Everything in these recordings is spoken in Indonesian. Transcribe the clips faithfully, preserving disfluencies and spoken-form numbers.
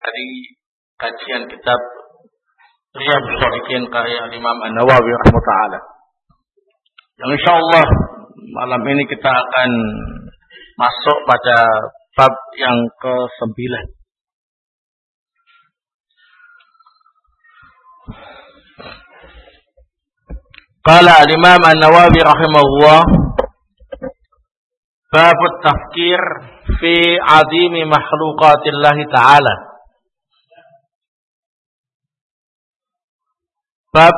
dari kajian kitab Riyadhus Shalihin karya Imam An-Nawawi rahimahullah. Yang insyaallah malam ini kita akan masuk pada bab yang kesembilan. Qala al-Imam An-Nawawi rahimahullah, bab at-tafkir fi 'azimi makhluqatillah ta'ala. Bab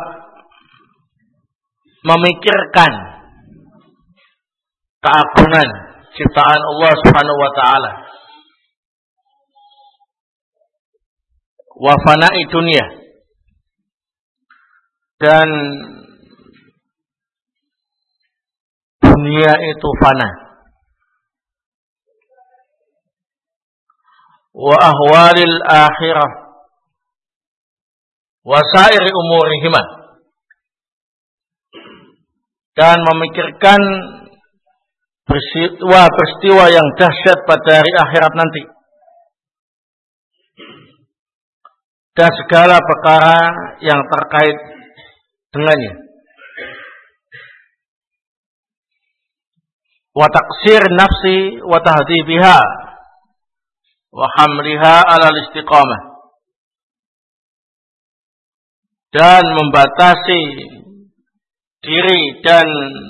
memikirkan keagungan ciptaan Allah Subhanahu wa taala, wa fana'i dunia, dan dunia itu fana, wa ahwalil akhirah wa sairi umurihima, dan memikirkan peristiwa-peristiwa yang dahsyat pada hari akhirat nanti dan segala perkara yang terkait dengannya. Wa taqsir nafsi wa tahdhibiha wa hamliha ala al-istiqamah, dan membatasi diri dan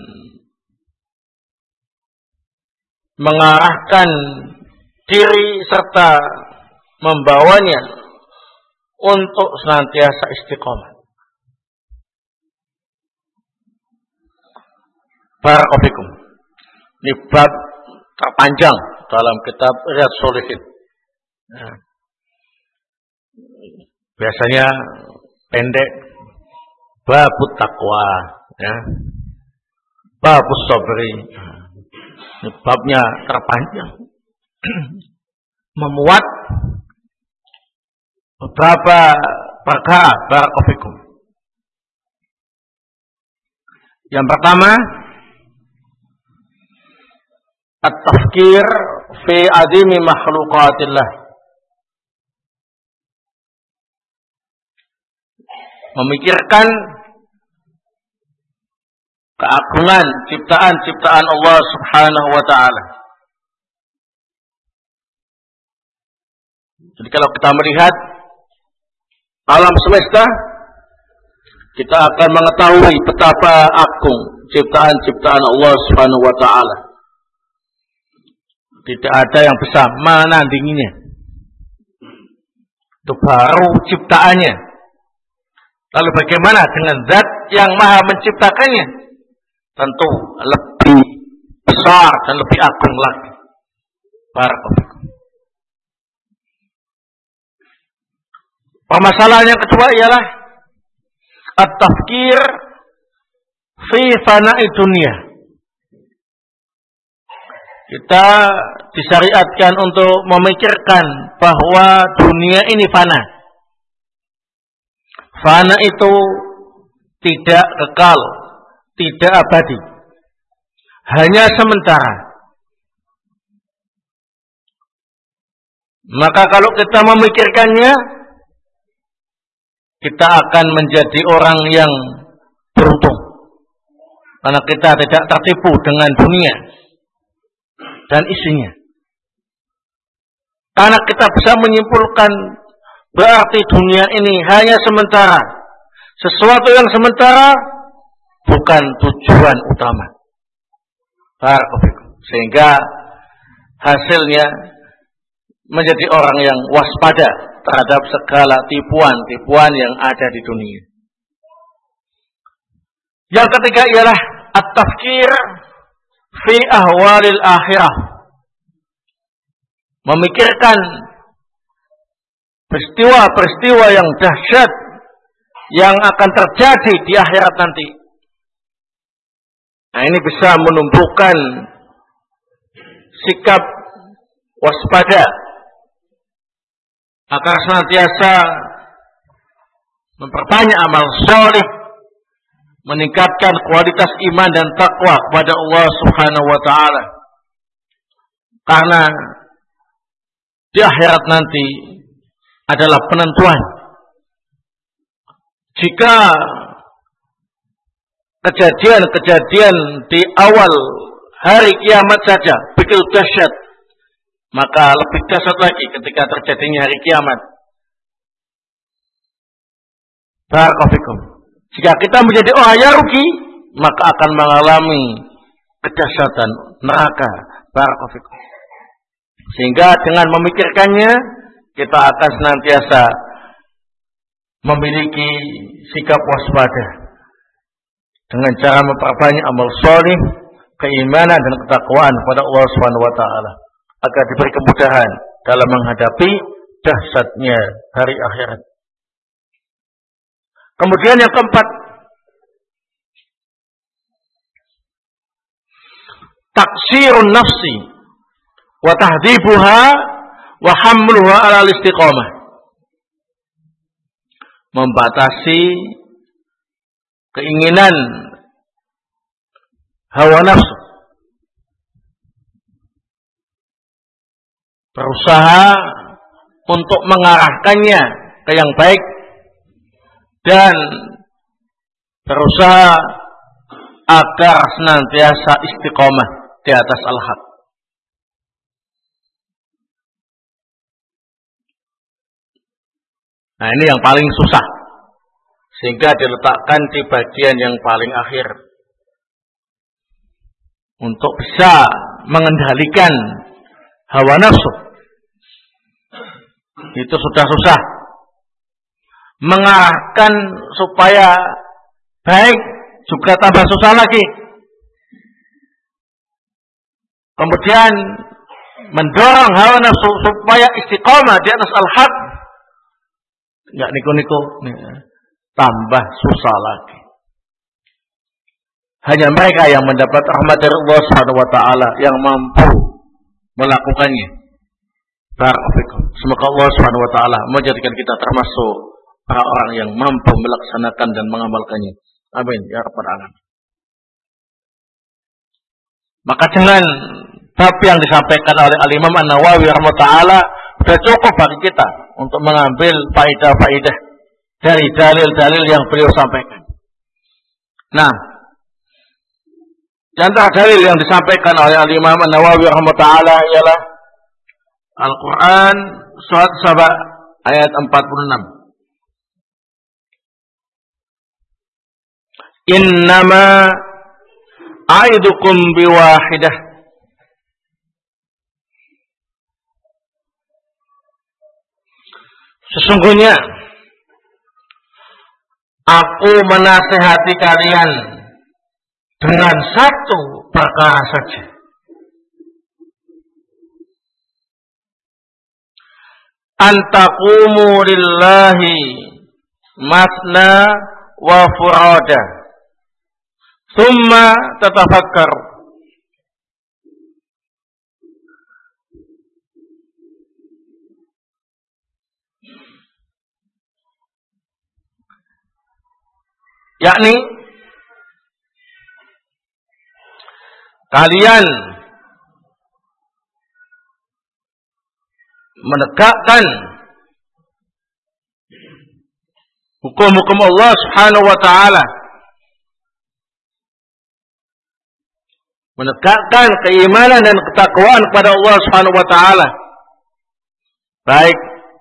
mengarahkan diri serta membawanya untuk senantiasa istiqamah. Barakallahu. Ini bab terpanjang dalam kitab Riyadhus Shalihin. Nah, biasanya pendek, babut taqwa, ya, babus sabri. Ini babnya terpanjang, memuat beberapa perkara. Barakallahu. Yang pertama, at-tafkir fi 'azimi makhluqatillah. Memikirkan keagungan ciptaan-ciptaan Allah Subhanahu wa taala. Jadi kalau kita melihat alam semesta, kita akan mengetahui betapa agung ciptaan-ciptaan Allah Subhanahu wa taala. Tidak ada yang bisa menandinginya. Itu baru ciptaannya. Lalu bagaimana dengan zat yang maha menciptakannya? Tentu lebih besar dan lebih agung lagi. Barakallahu. Permasalahan yang kedua ialah at-tafkir fi fana'i dunia. Kita disyariatkan untuk memikirkan bahwa dunia ini fana. Fana itu tidak kekal, tidak abadi, hanya sementara. Maka kalau kita memikirkannya, kita akan menjadi orang yang beruntung, karena kita tidak tertipu dengan dunia dan isinya. Karena kita bisa menyimpulkan berarti dunia ini hanya sementara. Sesuatu yang sementara bukan tujuan utama. Sehingga hasilnya menjadi orang yang waspada terhadap segala tipuan-tipuan yang ada di dunia. Yang ketiga ialah at-tafkir fi ahwalil akhirah. Memikirkan peristiwa-peristiwa yang dahsyat yang akan terjadi di akhirat nanti. Nah, ini bisa menumbuhkan sikap waspada agar senantiasa memperbanyak amal saleh, meningkatkan kualitas iman dan takwa kepada Allah Subhanahu wa taala. Karena di akhirat nanti adalah penentuan. Jika kejadian-kejadian di awal hari kiamat saja begitu dahsyat, maka lebih dahsyat lagi ketika terjadinya hari kiamat. Barakallahu. Jika kita menjadi orang yang rugi, maka akan mengalami kedahsyatan neraka. Barakallahu. Sehingga dengan memikirkannya, kita akan senantiasa memiliki sikap waspada dengan cara memperbanyak amal soleh, keimanan dan ketakwaan kepada Allah Subhanahu wa taala agar diberi kemudahan dalam menghadapi dahsyatnya hari akhirat. Kemudian yang keempat, taksirun nafsi wa tahdibuha wa hamluha ala istiqamah. Membatasi keinginan hawa nafsu, berusaha untuk mengarahkannya ke yang baik dan berusaha agar senantiasa istiqomah di atas al-haq. Nah, ini yang paling susah, sehingga diletakkan di bagian yang paling akhir untuk bisa mengendalikan hawa nafsu. Itu sudah susah. Mengarahkan supaya baik juga tambah susah lagi. Kemudian mendorong hawa nafsu supaya istiqamah di atas al-haq, enggak niku-niku, tambah susah lagi. Hanya mereka yang mendapat rahmat dari Allah Subhanahu wa taala yang mampu melakukannya. Barakallahu. Semoga Allah Subhanahu wa taala menjadikan kita termasuk para orang yang mampu melaksanakan dan mengamalkannya. Amin ya rabbal alamin. Maka dengan bab yang disampaikan oleh Al-Imam An-Nawawi rahimahullah taala sudah cukup bagi kita untuk mengambil faedah-faedah dari dalil-dalil yang beliau sampaikan. Nah, di antara dalil yang disampaikan oleh Al-Imam An-Nawawi rahimahullah taala ialah Al-Quran surat Saba ayat empat puluh enam. Innama a'idukum biwahidah. Sesungguhnya aku menasihati kalian dengan satu perkara saja. Antaqumu lillahi masna wa furada thumma tatafakkaru. Yakni kalian menegakkan hukum-hukum Allah Subhanahu wa taala, menegakkan keimanan dan ketakwaan kepada Allah Subhanahu wa taala, baik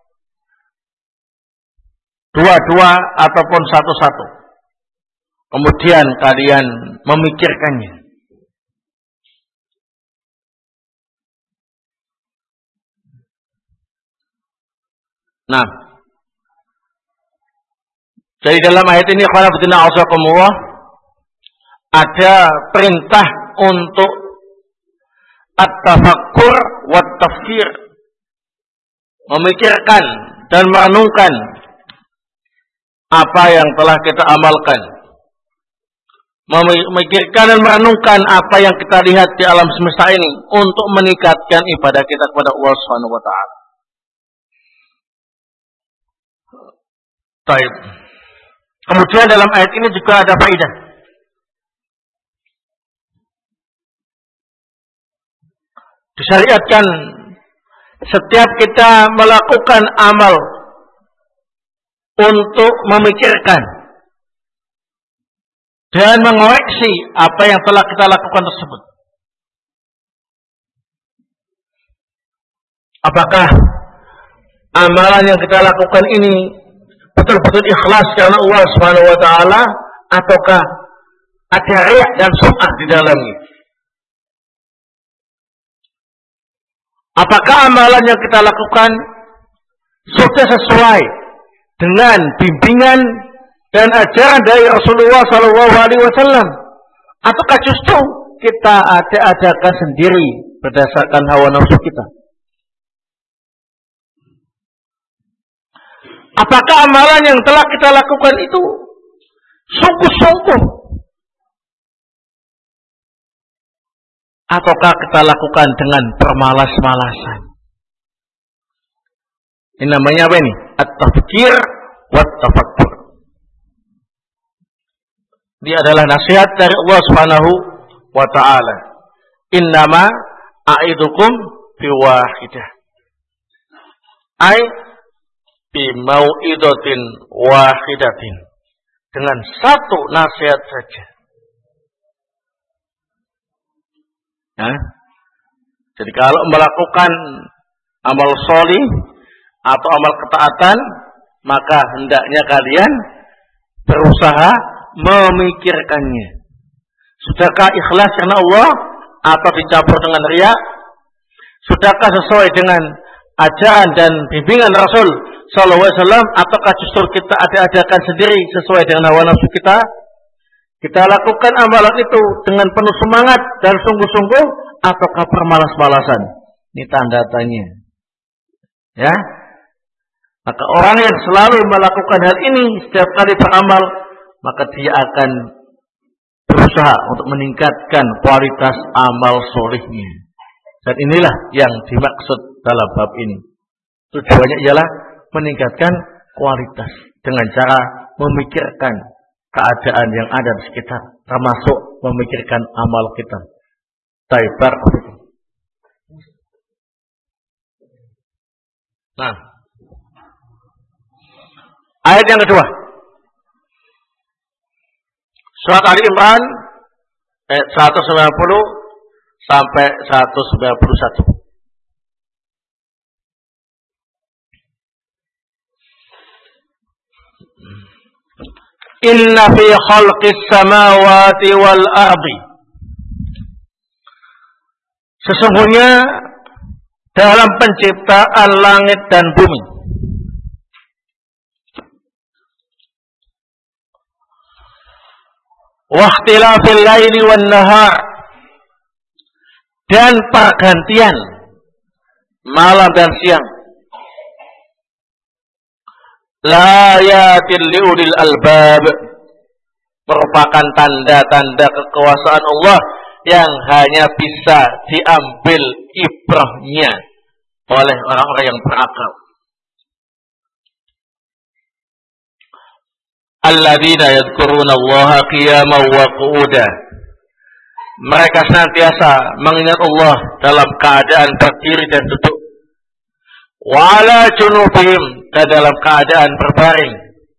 dua-dua ataupun satu-satu. Kemudian kalian memikirkannya. Nah, jadi dalam ayat ini ada perintah untuk at-tafakkur wa tafkir, memikirkan dan merenungkan apa yang telah kita amalkan, memikirkan dan merenungkan apa yang kita lihat di alam semesta ini untuk meningkatkan ibadah kita kepada Allah Subhanahu wa taala. Baik. Kemudian dalam ayat ini juga ada faedah. Disyariatkan setiap kita melakukan amal untuk memikirkan dan mengoreksi apa yang telah kita lakukan tersebut. Apakah amalan yang kita lakukan ini betul-betul ikhlas karena Allah Subhanahu wa taala, ataukah ada riya dan sum'ah di dalamnya? Apakah amalan yang kita lakukan sudah sesuai dengan bimbingan dan ajaran dari Rasulullah Sallallahu Alaihi Wasallam, ataukah justru kita ada-adakan sendiri berdasarkan hawa nafsu kita? Apakah amalan yang telah kita lakukan itu sungguh-sungguh, ataukah kita lakukan dengan permalas-malasan? Ini namanya apa ini? At-tafkir wa tafakkur. Dia adalah nasihat dari Allah Subhanahu wa taala. Innama a'idukum fi wahidah. Ai bi mau'idatin wahidatin. Dengan satu nasihat saja. Nah, jadi kalau melakukan amal sholih atau amal ketaatan, maka hendaknya kalian berusaha memikirkannya. Sudahkah ikhlas karena Allah atau dicampur dengan riya? Sudahkah sesuai dengan ajaran dan bimbingan Rasul Sallallahu Alaihi Wasallam, ataukah justru kita ada-adakan sendiri sesuai dengan hawa nafsu kita? Kita lakukan amalan itu dengan penuh semangat dan sungguh-sungguh, ataukah permalas-malasan? Ini tanda tanya. Ya. Maka orang yang selalu melakukan hal ini setiap kali beramal, maka dia akan berusaha untuk meningkatkan kualitas amal solihnya. Dan inilah yang dimaksud dalam bab ini. Tujuannya ialah meningkatkan kualitas dengan cara memikirkan keadaan yang ada di sekitar, termasuk memikirkan amal kita. Taibar. Nah, ayat yang kedua, surat Ali Imran ayat seratus sembilan puluh sampai seratus sembilan puluh satu. Inna fi khalqis samawati wal ardi. Sesungguhnya dalam penciptaan langit dan bumi, wa ikhtilafil laili wan nahar, dan pergantian malam dan siang, la ayatil liulil albab, merupakan tanda-tanda kekuasaan Allah yang hanya bisa diambil ibrahnya oleh orang-orang yang berakal. Alladzina yadhkuruna Allaha qiyaman wa qu'udan. Mereka senantiasa mengingat Allah dalam keadaan berdiri dan duduk. Wa ala junubihim, dan dalam keadaan berbaring.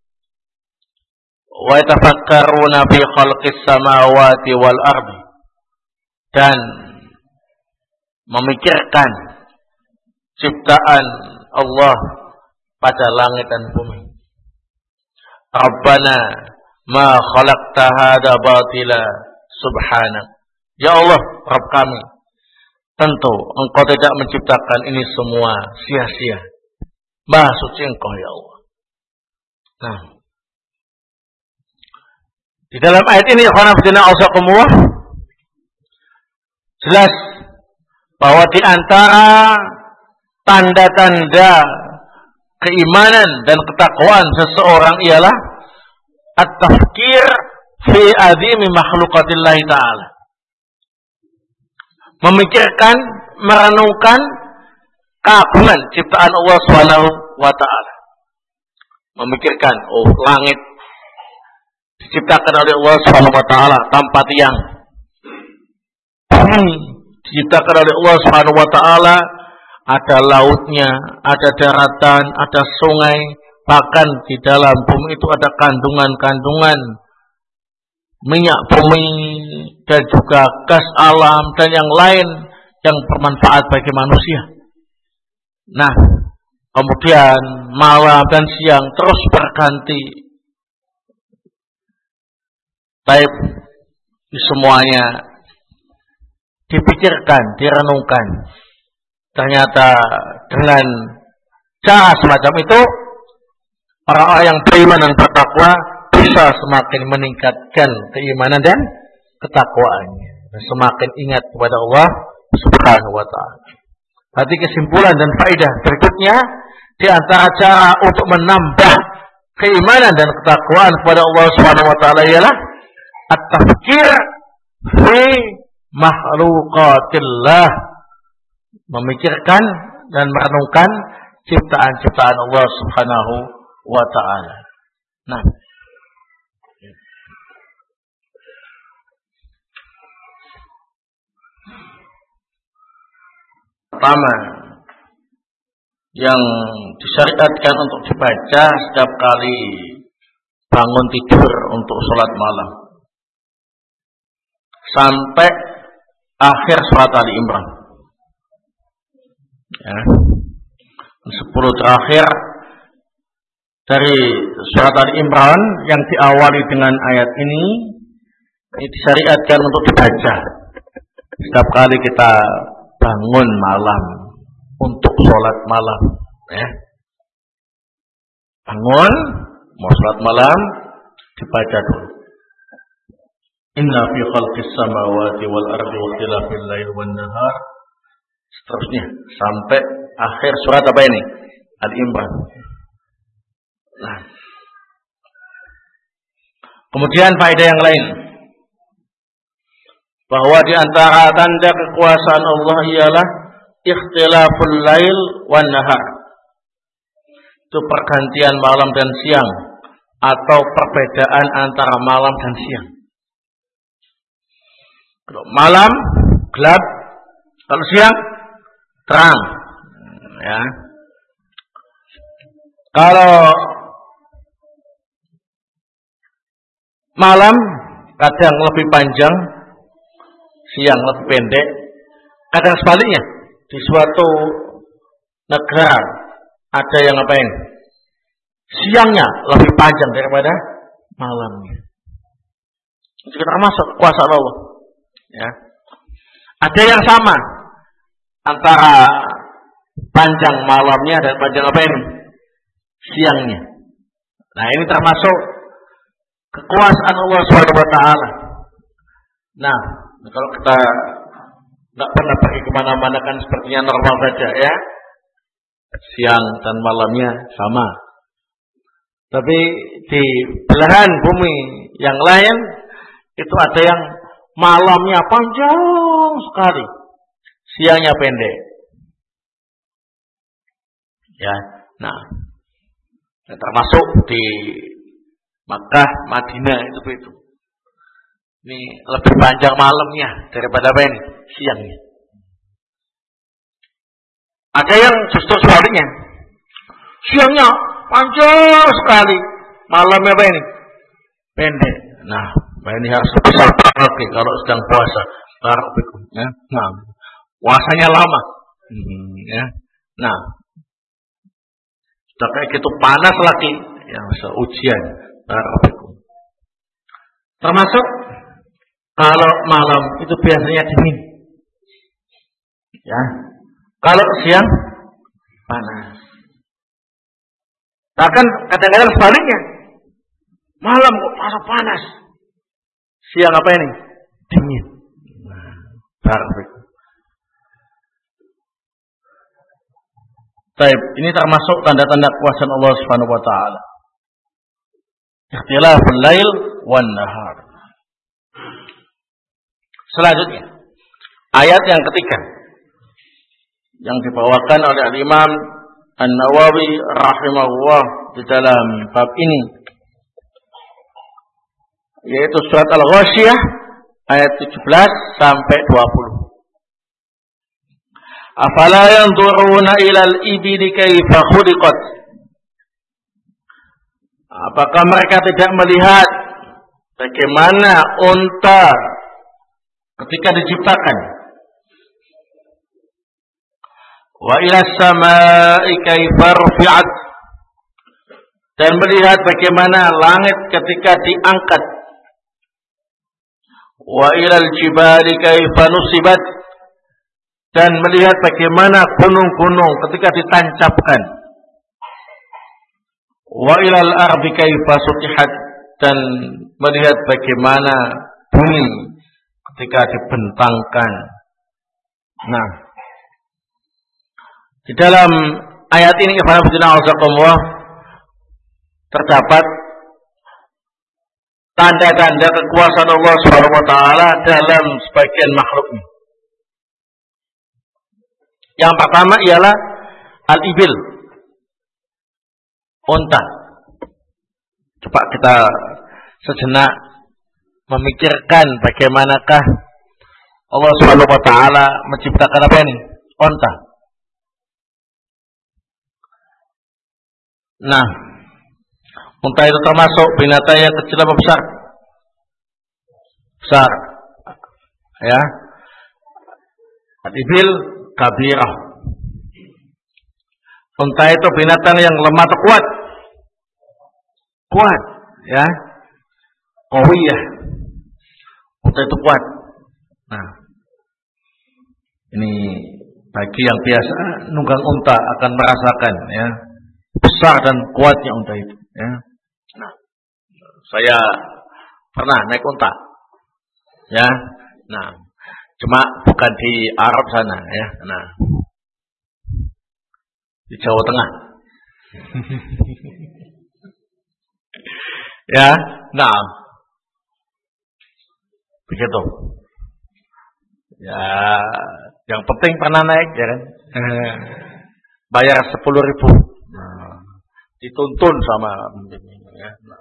Wa yatafakkaruna fi khalqis samawati wal ardi, dan memikirkan ciptaan Allah pada langit dan bumi. Rabbana ma khalaqta hadza batila subhanak. Ya Allah, Rabb kami, tentu Engkau tidak menciptakan ini semua sia-sia. Maha suci Engkau, ya Allah. Nah, di dalam ayat ini, jelas bahwa di antara tanda-tanda keimanan dan ketakwaan seseorang ialah at-tafkir fi azimi makhluqatillah ta'ala. Memikirkan, merenungkan keagungan ciptaan Allah Subhanahu wa ta'ala. Memikirkan, oh, langit diciptakan oleh Allah Subhanahu wa ta'ala tanpa tiang. Bumi diciptakan oleh Allah Subhanahu wa ta'ala, ada lautnya, ada daratan, ada sungai, Bahkan di dalam bumi itu ada kandungan-kandungan minyak bumi dan juga gas alam dan yang lain yang bermanfaat bagi manusia. Nah, kemudian malam dan siang terus berganti. Baik, semuanya dipikirkan, direnungkan. Ternyata dengan cara semacam itu, orang-orang yang beriman dan bertakwa bisa semakin meningkatkan keimanan dan ketakwaannya, dan semakin ingat kepada Allah Subhanahu wa ta'ala. Berarti kesimpulan dan faedah berikutnya, di antara cara untuk menambah keimanan dan ketakwaan kepada Allah Subhanahu wa ta'ala ialah at-tafkir fi makhluqatillah, memikirkan dan merenungkan ciptaan-ciptaan Allah Subhanahu wa ta'ala. Nah, pertama yang disyariatkan untuk dibaca setiap kali bangun tidur untuk sholat malam sampai akhir surat Ali Imran. Ya. Sepuluh terakhir dari surat Ali Imran yang diawali dengan ayat ini, ini disyariatkan untuk dibaca setiap kali kita bangun malam untuk sholat malam. Ya. Bangun mau sholat malam dibaca dulu. Inna fi khalqis samawati wal ardi wa ikhtilafil lail wan nahar, seterusnya sampai akhir surat apa ini? Al-Imran. Nah. Kemudian faedah yang lain, bahwa di antara tanda kekuasaan Allah ialah ikhtilaful lail wan nahar. Itu pergantian malam dan siang atau perbedaan antara malam dan siang. Kalau malam gelap, kalau siang terang. Ya. Kalau malam kadang lebih panjang, siang lebih pendek. Kadang sebaliknya, di suatu negara ada yang ngapain? Siangnya lebih panjang daripada malamnya. Itu termasuk kuasa Allah. Ya. Ada yang sama antara panjang malamnya dan panjang apa ini? Siangnya. Nah, ini termasuk kekuasaan Allah Subhanahu wa ta'ala. Nah, kalau kita tidak pernah pergi kemana-mana kan sepertinya normal saja ya. Siang dan malamnya sama. Tapi di belahan bumi yang lain itu ada yang malamnya panjang sekali, siangnya pendek. Ya, nah, termasuk di Makkah, Madinah itu itu. Ini lebih panjang malamnya daripada apa ini? Siangnya. Ada yang justru sebaliknya, siangnya panjang sekali, malamnya apa ini? Pendek. Nah, ini harus besar lagi kalau sedang puasa. Barakallahu ya. Nah, puasanya lama. Hmm, ya. Nah, sudah kayak gitu panas lagi, yang ujian. Barakallahu. Termasuk kalau malam itu biasanya dingin. Ya. Kalau siang panas. Bahkan kadang-kadang sebaliknya. Malam kok panas panas. Siang apa ini? Dingin. Nah, barakallahu. Baik, ini termasuk tanda-tanda kuasa Allah Subhanahu wa taala. Ikhtilaful lail wan nahar. Selanjutnya, ayat yang ketiga yang dibawakan oleh Imam An-Nawawi rahimahullah di dalam bab ini, yaitu surat Al-Ghasyiyah ayat tujuh belas sampai dua puluh. Afala yanzuruna ilal ibili kaifa khuliqat Apakah mereka tidak melihat bagaimana unta ketika diciptakan? Wa ila samaa'i kaifa rufi'at, dan melihat bagaimana langit ketika diangkat. Wa ilal jibali kaifa nusibat, dan melihat bagaimana gunung-gunung ketika ditancapkan. Wa ilal ardi kaifa sutihat, dan melihat bagaimana bumi ketika dibentangkan. Nah, di dalam ayat ini terdapat tanda-tanda kekuasaan Allah Subhanahu wa taala dalam sebagian makhluknya. Yang pertama ialah al-ibil, unta. Coba kita sejenak memikirkan bagaimanakah Allah Subhanahu wa taala menciptakan apa ini? Unta. Nah, unta itu termasuk binatang yang kecil apa besar? Besar. Ya. Al-ibil kabirah. Unta itu binatang yang lemah atau kuat? Kuat, ya. Qawiyah. Unta itu kuat. Nah, ini bagi yang biasa nunggang unta akan merasakan, ya, besar dan kuatnya unta itu, ya. Nah, saya pernah naik unta, ya. Nah, cuma bukan di Arab sana, ya. Nah, di Jawa Tengah. Ya, nah, begitu. Ya, yang penting pernah naik, ya kan? Bayar sepuluh ribu. Nah, dituntun sama, ya. Nah.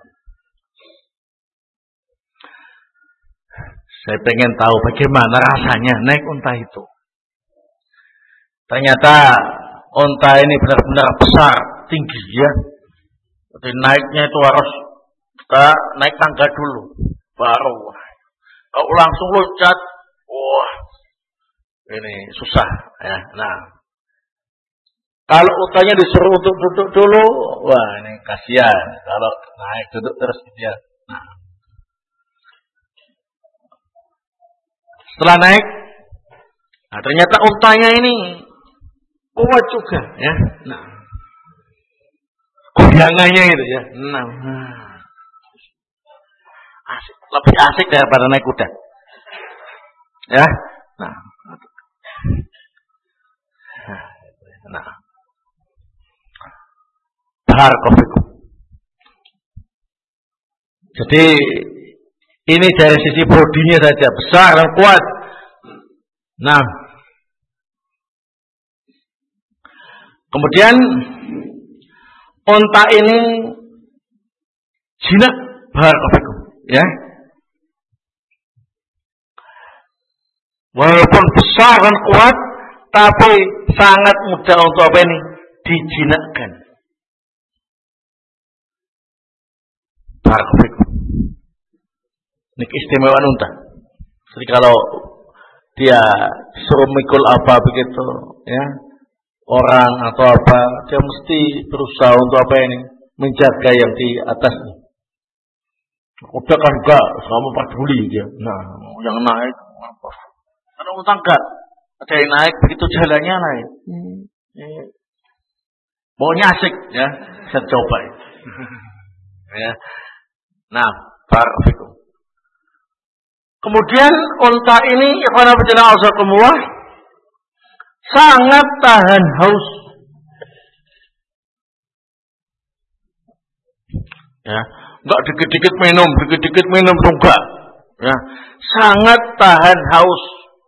Saya pengen tahu bagaimana rasanya naik unta itu. Ternyata unta ini benar-benar besar, tinggi, ya. Jadi naiknya itu harus kita naik tangga dulu, baru. Kalau langsung loncat, wah, ini susah, ya. Nah, kalau untanya disuruh untuk duduk dulu, wah, ini kasihan. Kalau naik duduk terus dia. Nah, setelah naik, nah ternyata untanya ini kuat juga, ya. Nah, goyangannya itu, ya. Nah, asik, lebih asik daripada naik kuda, ya. Nah, nah, barakallahu. Jadi ini dari sisi bodinya saja besar dan kuat. Nah, kemudian unta ini jinak, barakallahu, ya. Walaupun besar dan kuat, tapi sangat mudah untuk apa ini? Dijinakkan. Barakallahu. Ini keistimewaan unta. Jadi kalau dia suruh mikul apa begitu, ya, orang atau apa, dia mesti berusaha untuk apa ini? Menjaga yang di atasnya. Kuda kan enggak, sama peduli dia. Nah, yang naik apa? Karena unta enggak. Ada yang naik, begitu jalannya naik. Hmm. Ya. Pokoknya asik, ya. Saya coba. Ya. Nah, barakallahu. Kemudian unta ini, ikhwan fillah azakumullah, sangat tahan haus. Ya, enggak dikit-dikit minum, dikit-dikit minum enggak. Ya, sangat tahan haus.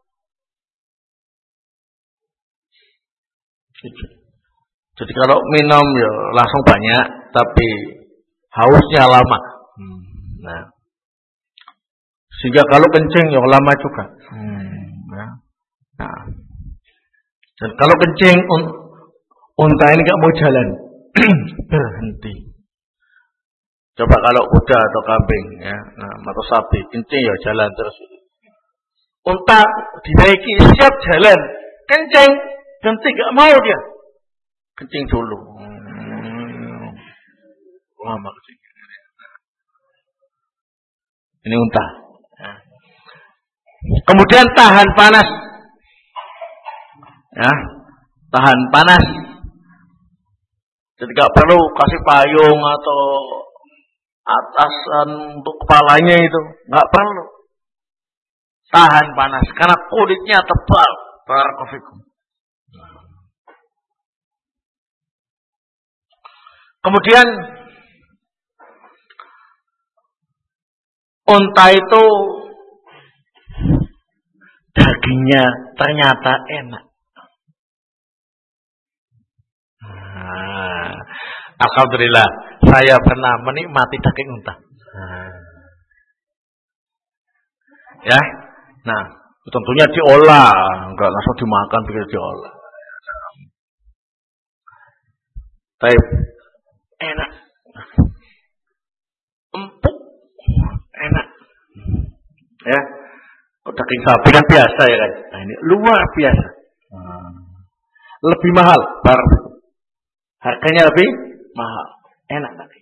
Jadi kalau minum ya langsung banyak, tapi hausnya lama. Hmm. Nah, sehingga kalau kencing ya lama juga. Hmm. Ya. Nah, dan kalau kencing un unta ini nggak mau jalan, berhenti. Coba kalau kuda atau kambing, ya, nah, atau sapi, kencing ya jalan terus. Unta dinaiki siap jalan, kencing, berhenti gak mau dia, kencing dulu. Hmm. Lama kencing. Ini unta. Ya. Kemudian tahan panas, ya, tahan panas. Jadi gak perlu kasih payung atau atasan untuk kepalanya itu, nggak perlu. Tahan panas karena kulitnya tebal. Barakallahu. Kemudian unta itu dagingnya ternyata enak. Nah, alhamdulillah saya pernah menikmati daging unta. Ya, nah tentunya diolah, enggak langsung dimakan, begitu diolah. Tapi enak, empuk, enak. Ya, daging sapi kan biasa ya kan. Nah ini luar biasa. Lebih mahal, bar. Harganya lebih mahal, enak tadi.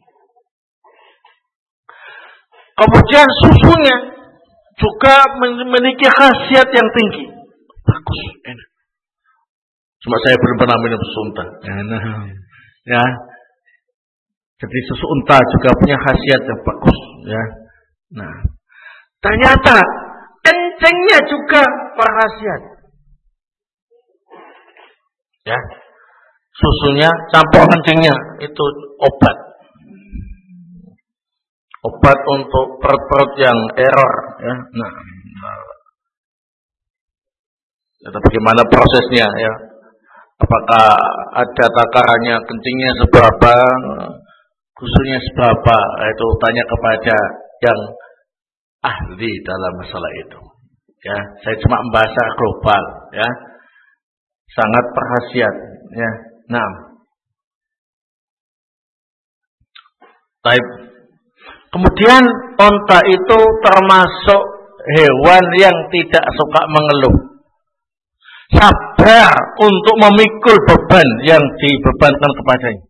Kemudian susunya juga memiliki khasiat yang tinggi, bagus, enak. Cuma saya belum pernah minum susu unta. Enak, ya. Jadi susu unta juga punya khasiat yang bagus, ya. Nah, ternyata kencingnya juga berkhasiat, ya. Susunya campur kencingnya itu obat. Obat untuk perut-perut yang error, ya. Nah, ya, bagaimana prosesnya, ya? Apakah ada takarannya, kencingnya seberapa, susunya seberapa? Itu tanya kepada yang ahli dalam masalah itu. Ya, saya cuma membahas global, ya. Sangat berkhasiat, ya. Nah, baik. Kemudian onta itu termasuk hewan yang tidak suka mengeluh. Sabar untuk memikul beban yang dibebankan kepadanya.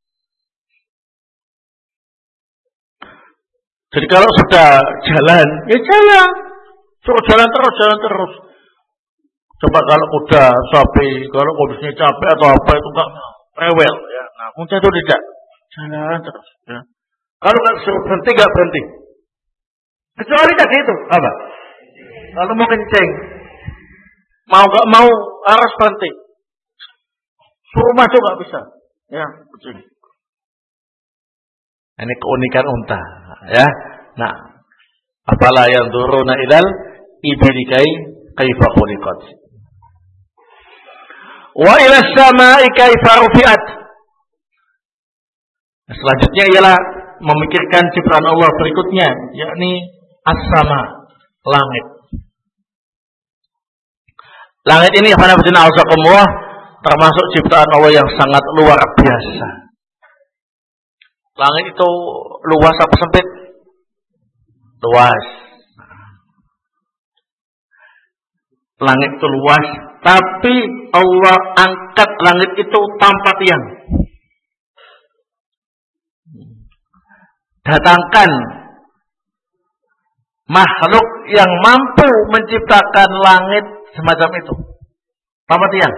Jadi kalau sudah jalan, ya jalan. Suruh jalan terus, jalan terus. Coba kalau kuda, sapi, kalau kondisinya capek atau apa itu enggak rewel, ya. Nah, unta itu tidak. Jalan terus, ya. Kalau nggak suruh berhenti, nggak berhenti. Kecuali tadi itu apa? Kalau mau kencing, mau nggak mau harus berhenti. Suruh maju nggak bisa. Ya, kencing. Ini keunikan unta, ya. Nah, apalah yang turuna ilal ibilikai kaifa khuliqat. Wa ila samai kaifa rufi'at. Selanjutnya ialah memikirkan ciptaan Allah berikutnya, yakni as-sama, langit. Langit ini termasuk ciptaan Allah yang sangat luar biasa. Langit itu luas apa sempit? Luas. Langit itu luas, tapi Allah angkat langit itu tanpa tiang. Datangkan makhluk yang mampu menciptakan langit semacam itu tanpa tiang.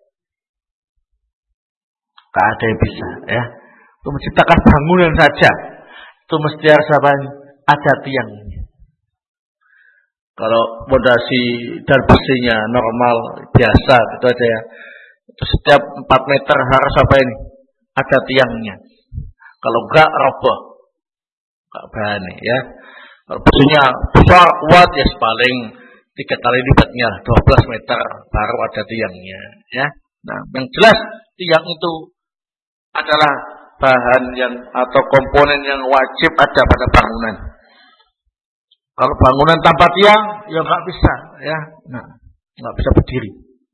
Tak ada yang bisa, ya. Untuk menciptakan bangunan saja itu mesti harus apa? Ada tiangnya. Kalau fondasi dan besinya normal biasa itu aja ya. Itu setiap empat meter harus apa ini? Ada tiangnya. Kalau enggak roboh. Enggak berani, ya. Kalau besinya besar kuat ya paling tiga kali lipatnya dua belas meter baru ada tiangnya, ya. Nah, yang jelas tiang itu adalah bahan yang atau komponen yang wajib ada pada bangunan. Kalau bangunan tanpa tiang, ya nggak bisa, ya, nah, nggak bisa berdiri.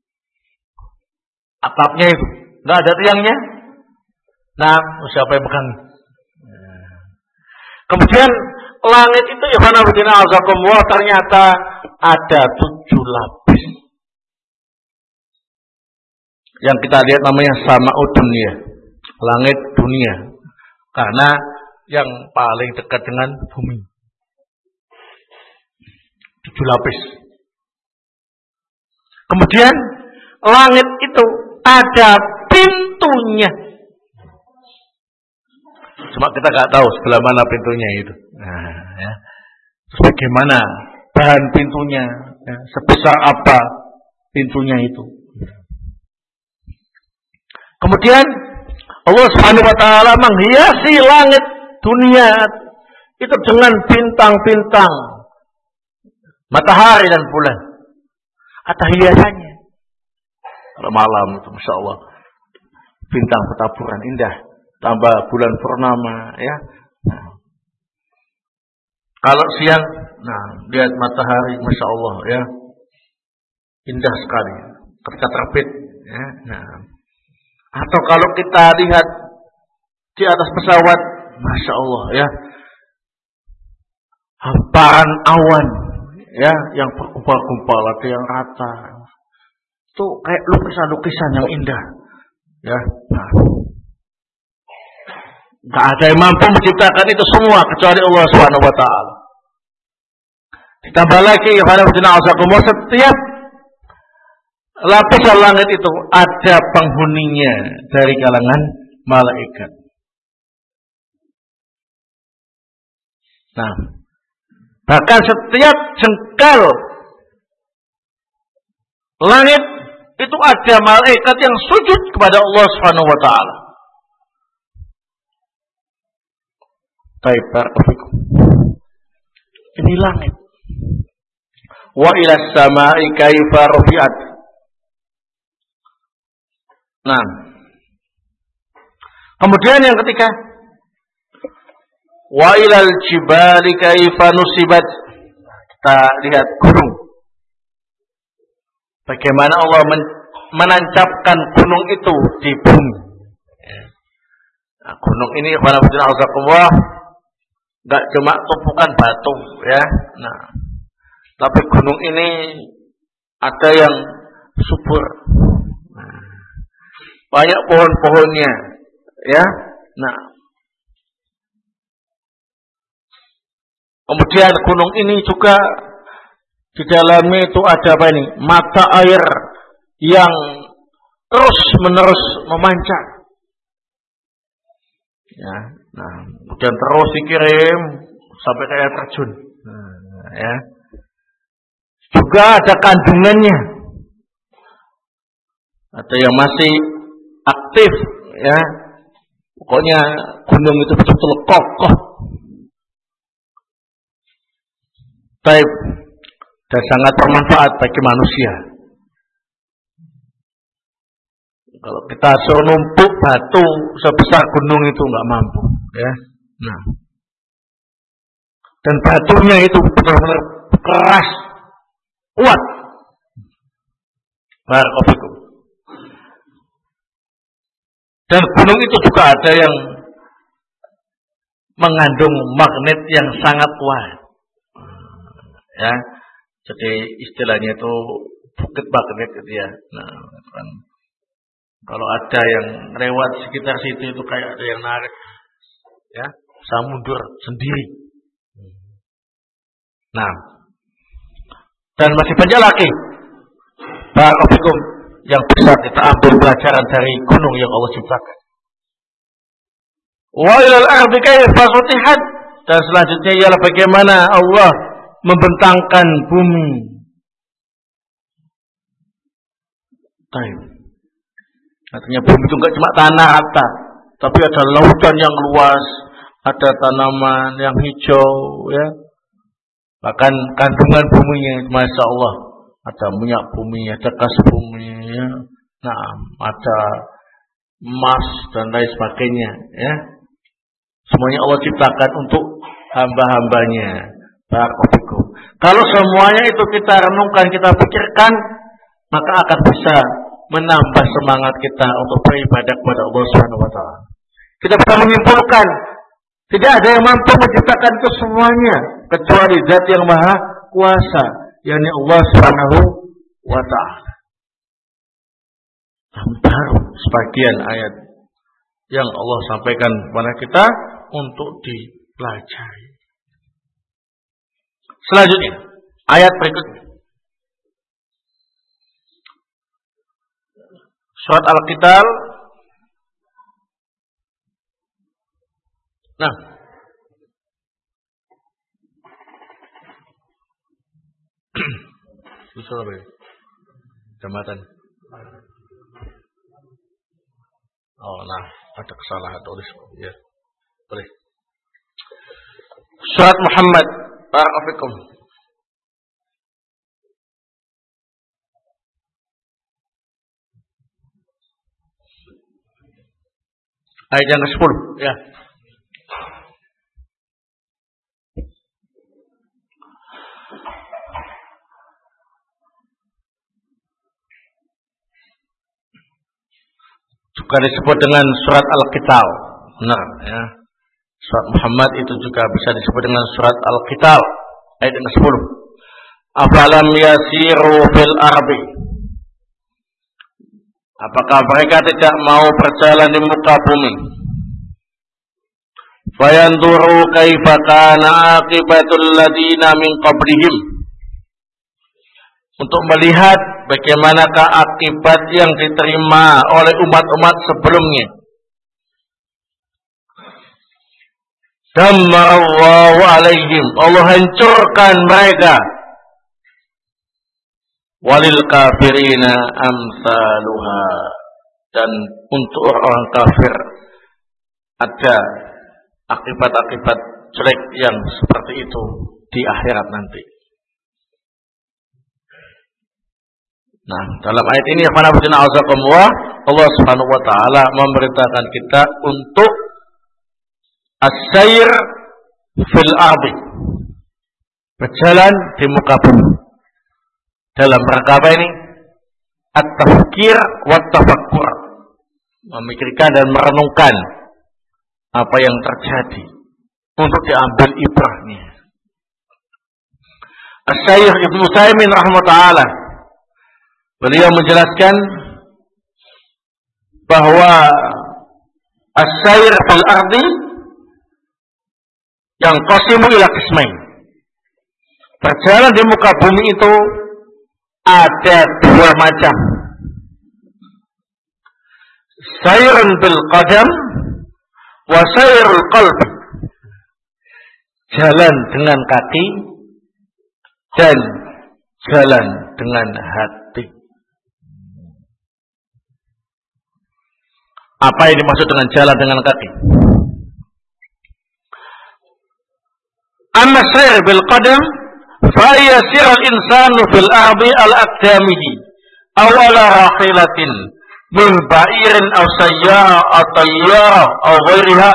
Atapnya itu nggak ada tiangnya, nah siapa yang pegang? Kemudian langit itu ikhwanafidina azakumullah ternyata ada tujuh lapis. Yang kita lihat namanya sama'ud dunia, langit dunia. Karena yang paling dekat dengan bumi. Tujuh lapis. Kemudian langit itu ada pintunya. Cuma kita nggak tahu sebelah mana pintunya itu. Nah, ya. Terus bagaimana bahan pintunya? Ya. Sebesar apa pintunya itu? Kemudian Allah Subhanahu Wa Taala menghiasi langit dunia itu dengan bintang-bintang, matahari dan bulan. Ada hiasannya. Kalau malam itu, masya Allah, bintang bertaburan indah. Tambah bulan purnama, ya. Nah. Kalau siang, nah lihat matahari, masya Allah, ya, indah sekali. Ketika terbit, ya. Nah. Atau kalau kita lihat di atas pesawat, masya Allah, ya, hamparan awan, ya, yang berkumpal-kumpal, ada yang rata, itu kayak lukisan-lukisan yang indah, ya. Nah. Gak ada yang mampu menciptakan itu semua kecuali Allah Subhanahu Wa Taala. Ditambah lagi, setiap lapisan langit itu ada penghuninya dari kalangan malaikat. Nah, bahkan setiap jengkal langit itu ada malaikat yang sujud kepada Allah Subhanahu Wa Taala. Baik, barakallahu. Ini langit. Wa ila samai kaifa rufi'at. Nah. Kemudian yang ketiga, wa ilal jibali kaifa nusibat. Kita lihat gunung. Bagaimana Allah menancapkan gunung itu di bumi. Nah, gunung ini alhamdulillah enggak cuma tumpukan batu, ya. Nah, tapi gunung ini ada yang subur. Nah, banyak pohon-pohonnya, ya. Nah, kemudian gunung ini juga di dalamnya itu ada apa ini? Mata air yang terus menerus memancar. Ya, nah, kemudian terus dikirim sampai ke air terjun. Nah, ya. Juga ada kandungannya. Ada yang masih aktif, ya. Pokoknya gunung itu betul-betul kokoh. Baik, dan sangat bermanfaat bagi manusia. Kalau kita suruh numpuk batu sebesar gunung itu nggak mampu, ya. Nah, dan batunya itu benar-benar keras, kuat. Barakallahu. Dan gunung itu juga ada yang mengandung magnet yang sangat kuat, ya. Jadi istilahnya itu bukit magnet gitu ya. Nah, kan. Kalau ada yang lewat sekitar situ itu kayak ada yang narik, ya, bisa mundur sendiri. Nah, dan masih banyak lagi barakallahu yang bisa kita ambil pelajaran dari gunung yang Allah ciptakan. Wa ilal ardi kaifa sutihat, dan selanjutnya ialah bagaimana Allah membentangkan bumi. Baik. Artinya bumi itu enggak cuma tanah rata, tapi ada lautan yang luas, ada tanaman yang hijau, ya. Bahkan kandungan buminya, masya Allah, ada minyak bumi, ada gas bumi, ya. Nah, ada emas dan lain sebagainya, ya. Semuanya Allah ciptakan untuk hamba-hambanya. Barakallahu. Kalau semuanya itu kita renungkan, kita pikirkan, maka akan bisa menambah semangat kita untuk beribadah kepada Allah Subhanahu Wa Taala. Kita bisa menyimpulkan Tidak ada yang mampu menciptakan itu semuanya kecuali Zat yang Maha Kuasa, yakni Allah Subhanahu wa Ta'ala. Baru sebagian ayat yang Allah sampaikan kepada kita untuk dipelajari. Selanjutnya, ayat berikutnya. Surat Al-Qital. Nah, bisa apa ya? Jambatan. Oh, nah, ada kesalahan tulis. Ya, boleh. Surat Muhammad. Barakallahu. Ayat yang kesepuluh. Ya. Juga disebut dengan surat Al-Qital. Benar ya. Surat Muhammad itu juga bisa disebut dengan surat Al-Qital. Ayat yang kesepuluh. Afalam yasiru fil ardi. Apakah mereka tidak mau berjalan di muka bumi? Fayanduru kaifa kana aqibatul ladina min qablihim. Untuk melihat bagaimanakah akibat yang diterima oleh umat-umat sebelumnya. Dammarallahu alaihim. Allah hancurkan mereka. Walil kafirina amsaluha. Dan untuk orang kafir ada akibat-akibat jelek yang seperti itu di akhirat nanti. Nah, dalam ayat ini Allah Subhanahu wa taala memerintahkan kita untuk as-sayr fil ardi. Berjalan di muka bumi. Dalam rangka apa ini? At-tafkir wa tafakkur. Memikirkan dan merenungkan apa yang terjadi untuk diambil ibrahnya. As-Syaikh Ibnu Utsaimin rahimahullah, beliau menjelaskan bahwa as-sayr fil ardi yang qasimu ila qismain. Berjalan di muka bumi itu ada dua macam. Sayrun bil qadam wa sayrul qalbi. Jalan dengan kaki dan jalan dengan hati. Apa yang dimaksud dengan jalan dengan kaki? Amma sayr bil qadam fa yasir al insanu fil ardi al aqdamihi aw ala rahilatin min ba'irin aw sayyara aw tayyara aw ghairiha.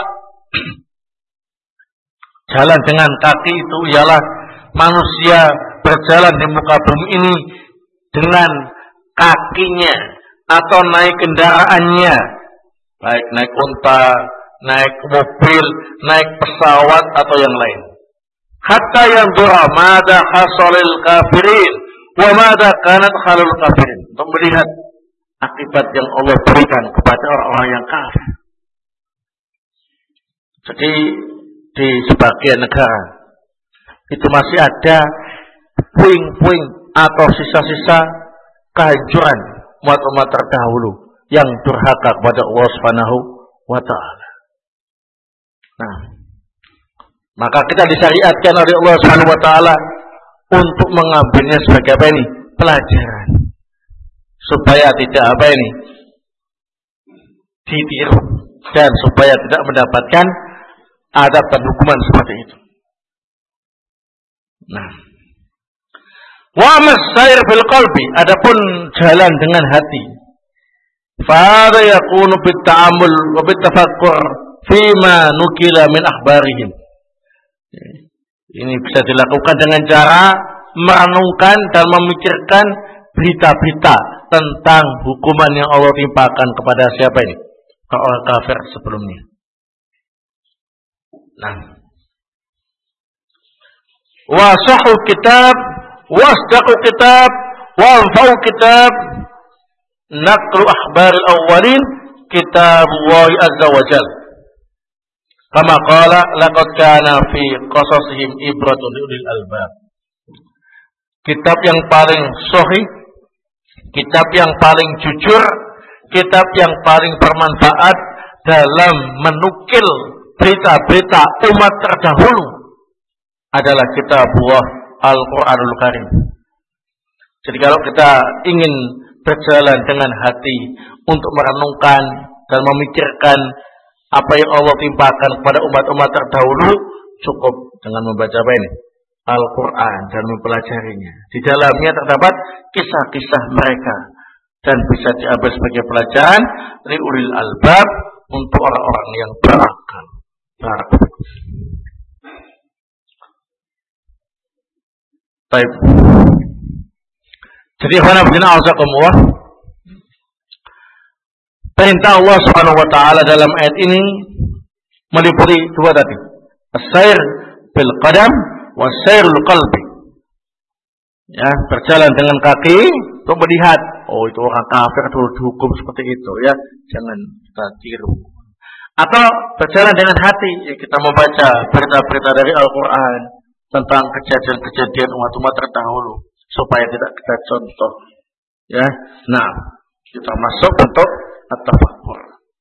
Jalan dengan kaki itu ialah manusia berjalan di muka bumi ini dengan kakinya atau naik kendaraannya, baik naik unta, naik mobil, naik pesawat atau yang lain. Hatta yang dura mada hasalil kafirin wa mada kanat halul kafirin, untuk melihat akibat yang Allah berikan kepada orang-orang yang kafir. Jadi di sebagian negara itu masih ada puing-puing atau sisa-sisa kehancuran umat-umat terdahulu yang durhaka kepada Allah Subhanahu wa taala. Nah, maka kita disyariatkan oleh Allah Subhanahu wa taala untuk mengambilnya sebagai apa ini? Pelajaran. Supaya tidak apa ini? Ditiru dan supaya tidak mendapatkan adab dan hukuman seperti itu. Nah, wa masair fil qalbi, adapun jalan dengan hati. Fa hadha yakunu bit ta'ammul wa bit tafakkur fima nukila min akhbarihim. Ini bisa dilakukan dengan cara merenungkan dan memikirkan berita-berita tentang hukuman yang Allah timpakan kepada siapa ini? Orang kafir sebelumnya. Nah, wa sahhu kitab wasdaqu kitab wa anfa'u kitab naqlu akhbaril awwalin kitabullah azza wa jalla. Kama qala laqad kana fi qasasihim ibratun lil albab. Kitab yang paling sahih, kitab yang paling jujur, kitab yang paling bermanfaat dalam menukil berita-berita umat terdahulu adalah kitabullah Al-Qur'anul Karim. Jadi kalau kita ingin berjalan dengan hati untuk merenungkan dan memikirkan apa yang Allah timpakan kepada umat-umat terdahulu, cukup dengan membaca apa ini? Al-Quran dan mempelajarinya. Di dalamnya terdapat kisah-kisah mereka dan bisa diambil sebagai pelajaran dari ulil albab untuk orang-orang yang berakal. Baik. Jadi khonabdina azakumullah, perintah Allah Subhanahu wa taala dalam ayat ini meliputi dua tadi. As-sair bil qadam wa sairul qalbi. Ya, berjalan dengan kaki untuk melihat, oh itu orang kafir dulu dihukum seperti itu ya. Jangan kita tiru. Atau berjalan dengan hati, ya, kita membaca berita-berita dari Al-Qur'an tentang kejadian-kejadian umat-umat terdahulu supaya tidak kita contoh. Ya. Nah, kita masuk untuk at-tafakkur.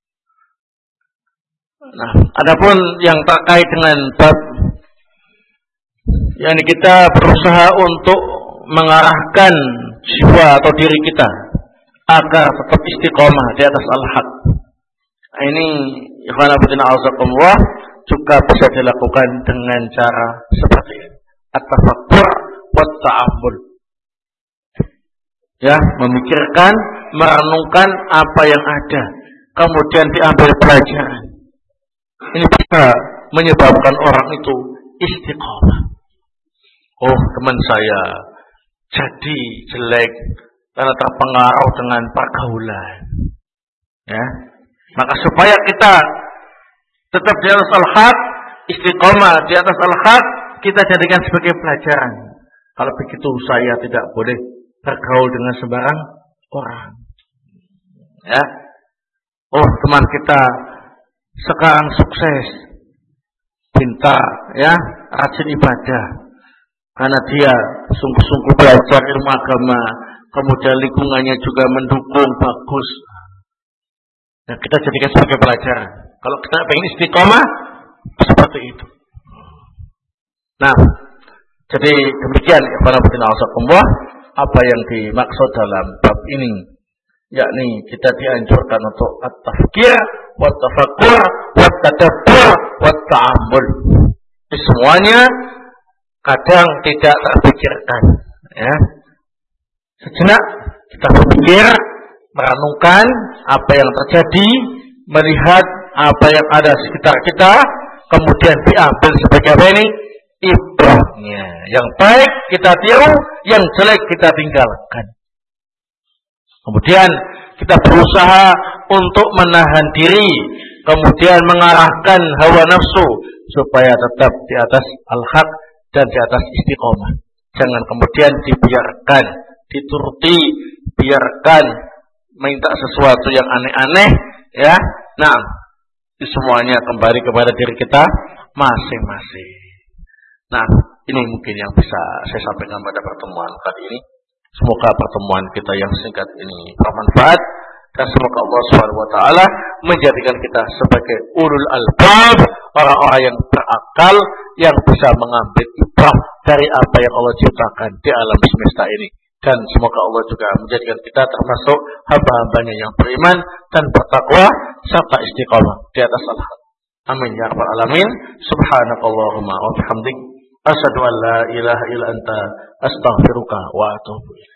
Nah, adapun yang terkait dengan bab, yakni kita berusaha untuk mengarahkan jiwa atau diri kita agar tetap istiqomah di atas al-haq. Nah, ini ikhwan fillah azakumullah juga bisa dilakukan dengan cara seperti ini. At-tafakkur wa ta'ammul. Ya, memikirkan, merenungkan apa yang ada, kemudian diambil pelajaran. Ini bisa menyebabkan orang itu istiqomah. Oh, teman saya jadi jelek karena terpengaruh dengan pergaulan. Ya, maka supaya kita tetap di atas al-haq, istiqomah di atas al-haq, kita jadikan sebagai pelajaran. Kalau begitu saya tidak boleh bergaul dengan sembarang orang. Ya. Oh, teman kita sekarang sukses, pintar, ya, rajin ibadah, karena dia sungguh-sungguh belajar ilmu agama, kemudian lingkungannya juga mendukung, bagus. Nah, kita jadikan sebagai pelajaran. Kalau kita pengen istiqomah, seperti itu. Nah, jadi demikian para pendengar Allah, apa yang dimaksud dalam bab ini, yakni kita dianjurkan untuk at-tafkir, wat-tafakkur, wat-tadabbur, wat-ta'ammul. Semuanya kadang tidak terpikirkan, ya. Sejenak kita berpikir, merenungkan apa yang terjadi, melihat apa yang ada di sekitar kita, kemudian diambil sebagai apa ini? Ibrahnya. Yang baik kita tiru, yang jelek kita tinggalkan. Kemudian kita berusaha untuk menahan diri, kemudian mengarahkan hawa nafsu supaya tetap di atas al-haq dan di atas istiqomah. Jangan kemudian dibiarkan, dituruti, biarkan minta sesuatu yang aneh-aneh, ya. Nah, semuanya kembali kepada diri kita masing-masing. Nah, ini mungkin yang bisa saya sampaikan pada pertemuan kali ini. Semoga pertemuan kita yang singkat ini bermanfaat dan semoga Allah Subhanahu wa taala menjadikan kita sebagai ulul albab, orang-orang yang berakal yang bisa mengambil ibrah dari apa yang Allah ciptakan di alam semesta ini. Dan semoga Allah juga menjadikan kita termasuk hamba-hambanya yang beriman dan bertakwa serta istiqamah di atas al-haq. Amin ya rabbal alamin. Subhanakallahumma wa bihamdik, asyhadu an la ilaha illa anta, astaghfiruka wa atubu ilaik.